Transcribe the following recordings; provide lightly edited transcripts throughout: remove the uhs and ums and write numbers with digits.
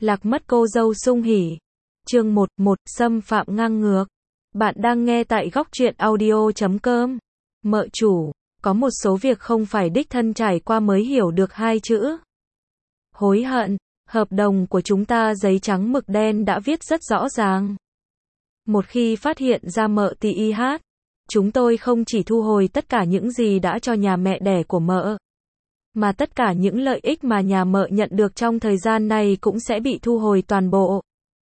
Lạc mất cô dâu sung hỉ. Chương 1, xâm phạm ngang ngược. Bạn đang nghe tại góc truyện audio.com. Mợ chủ, có một số việc không phải đích thân trải qua mới hiểu được hai chữ. Hối hận, hợp đồng của chúng ta giấy trắng mực đen đã viết rất rõ ràng. Một khi phát hiện ra mợ tì hát, chúng tôi không chỉ thu hồi tất cả những gì đã cho nhà mẹ đẻ của mợ, mà tất cả những lợi ích mà nhà mợ nhận được trong thời gian này cũng sẽ bị thu hồi toàn bộ.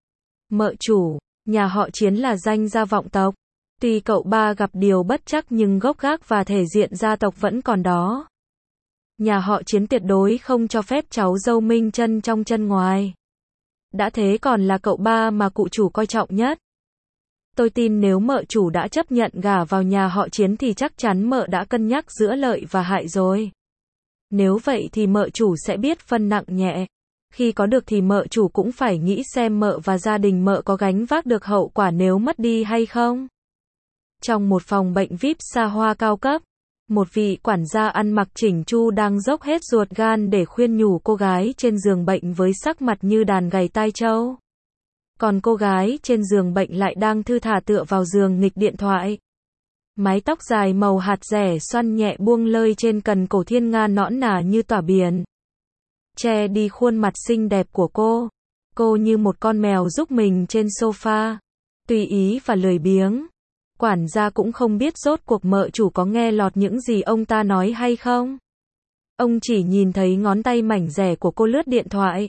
Mợ chủ, nhà họ Chiến là danh gia vọng tộc. Tuy cậu ba gặp điều bất trắc nhưng gốc gác và thể diện gia tộc vẫn còn đó. Nhà họ Chiến tuyệt đối không cho phép cháu dâu minh chân trong chân ngoài. Đã thế còn là cậu ba mà cụ chủ coi trọng nhất. Tôi tin nếu mợ chủ đã chấp nhận gả vào nhà họ Chiến thì chắc chắn mợ đã cân nhắc giữa lợi và hại rồi. Nếu vậy thì mợ chủ sẽ biết phân nặng nhẹ. Khi có được thì mợ chủ cũng phải nghĩ xem mợ và gia đình mợ có gánh vác được hậu quả nếu mất đi hay không. Trong một phòng bệnh VIP xa hoa cao cấp, một vị quản gia ăn mặc chỉnh chu đang dốc hết ruột gan để khuyên nhủ cô gái trên giường bệnh với sắc mặt như đàn gầy tai trâu. Còn cô gái trên giường bệnh lại đang thư thả tựa vào giường nghịch điện thoại. Mái tóc dài màu hạt rẻ xoăn nhẹ buông lơi trên cằm cổ thiên nga nõn nà như tỏa biển, che đi khuôn mặt xinh đẹp của cô. Cô như một con mèo giúp mình trên sofa, tùy ý và lười biếng. Quản gia cũng không biết rốt cuộc mợ chủ có nghe lọt những gì ông ta nói hay không. Ông chỉ nhìn thấy ngón tay mảnh rẻ của cô lướt điện thoại.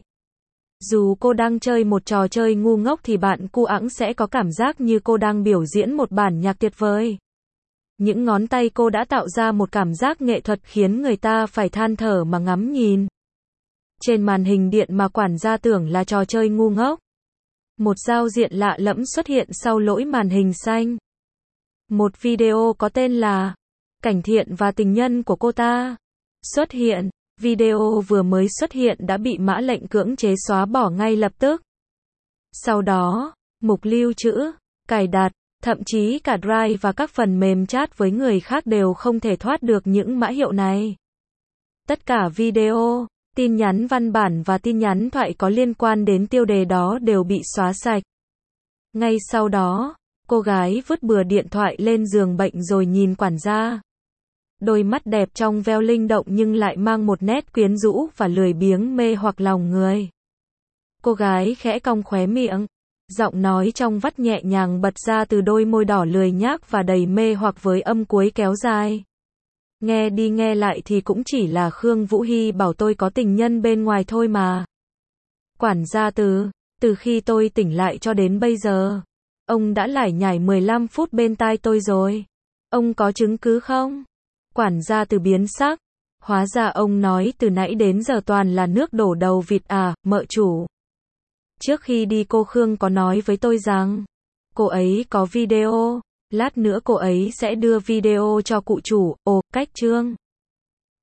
Dù cô đang chơi một trò chơi ngu ngốc thì bạn cu ẵng sẽ có cảm giác như cô đang biểu diễn một bản nhạc tuyệt vời. Những ngón tay cô đã tạo ra một cảm giác nghệ thuật khiến người ta phải than thở mà ngắm nhìn. Trên màn hình điện mà quản gia tưởng là trò chơi ngu ngốc, một giao diện lạ lẫm xuất hiện sau lỗi màn hình xanh. Một video có tên là Cảnh Thiện và tình nhân của cô ta xuất hiện. Video vừa mới xuất hiện đã bị mã lệnh cưỡng chế xóa bỏ ngay lập tức. Sau đó, mục lưu trữ, cài đặt, thậm chí cả Drive và các phần mềm chat với người khác đều không thể thoát được những mã hiệu này. Tất cả video, tin nhắn văn bản và tin nhắn thoại có liên quan đến tiêu đề đó đều bị xóa sạch. Ngay sau đó, cô gái vứt bừa điện thoại lên giường bệnh rồi nhìn quản gia. Đôi mắt đẹp trong veo linh động nhưng lại mang một nét quyến rũ và lười biếng mê hoặc lòng người. Cô gái khẽ cong khóe miệng, giọng nói trong vắt nhẹ nhàng bật ra từ đôi môi đỏ lười nhác và đầy mê hoặc với âm cuối kéo dài. Nghe đi nghe lại thì cũng chỉ là Khương Vũ Hy bảo tôi có tình nhân bên ngoài thôi mà. Quản gia từ khi tôi tỉnh lại cho đến bây giờ, ông đã lải nhải 15 phút bên tai tôi rồi. Ông có chứng cứ không? Quản gia từ biến sắc. Hóa ra ông nói từ nãy đến giờ toàn là nước đổ đầu vịt à, mợ chủ. Trước khi đi cô Khương có nói với tôi rằng cô ấy có video, lát nữa cô ấy sẽ đưa video cho cụ chủ. Ồ, cách chương.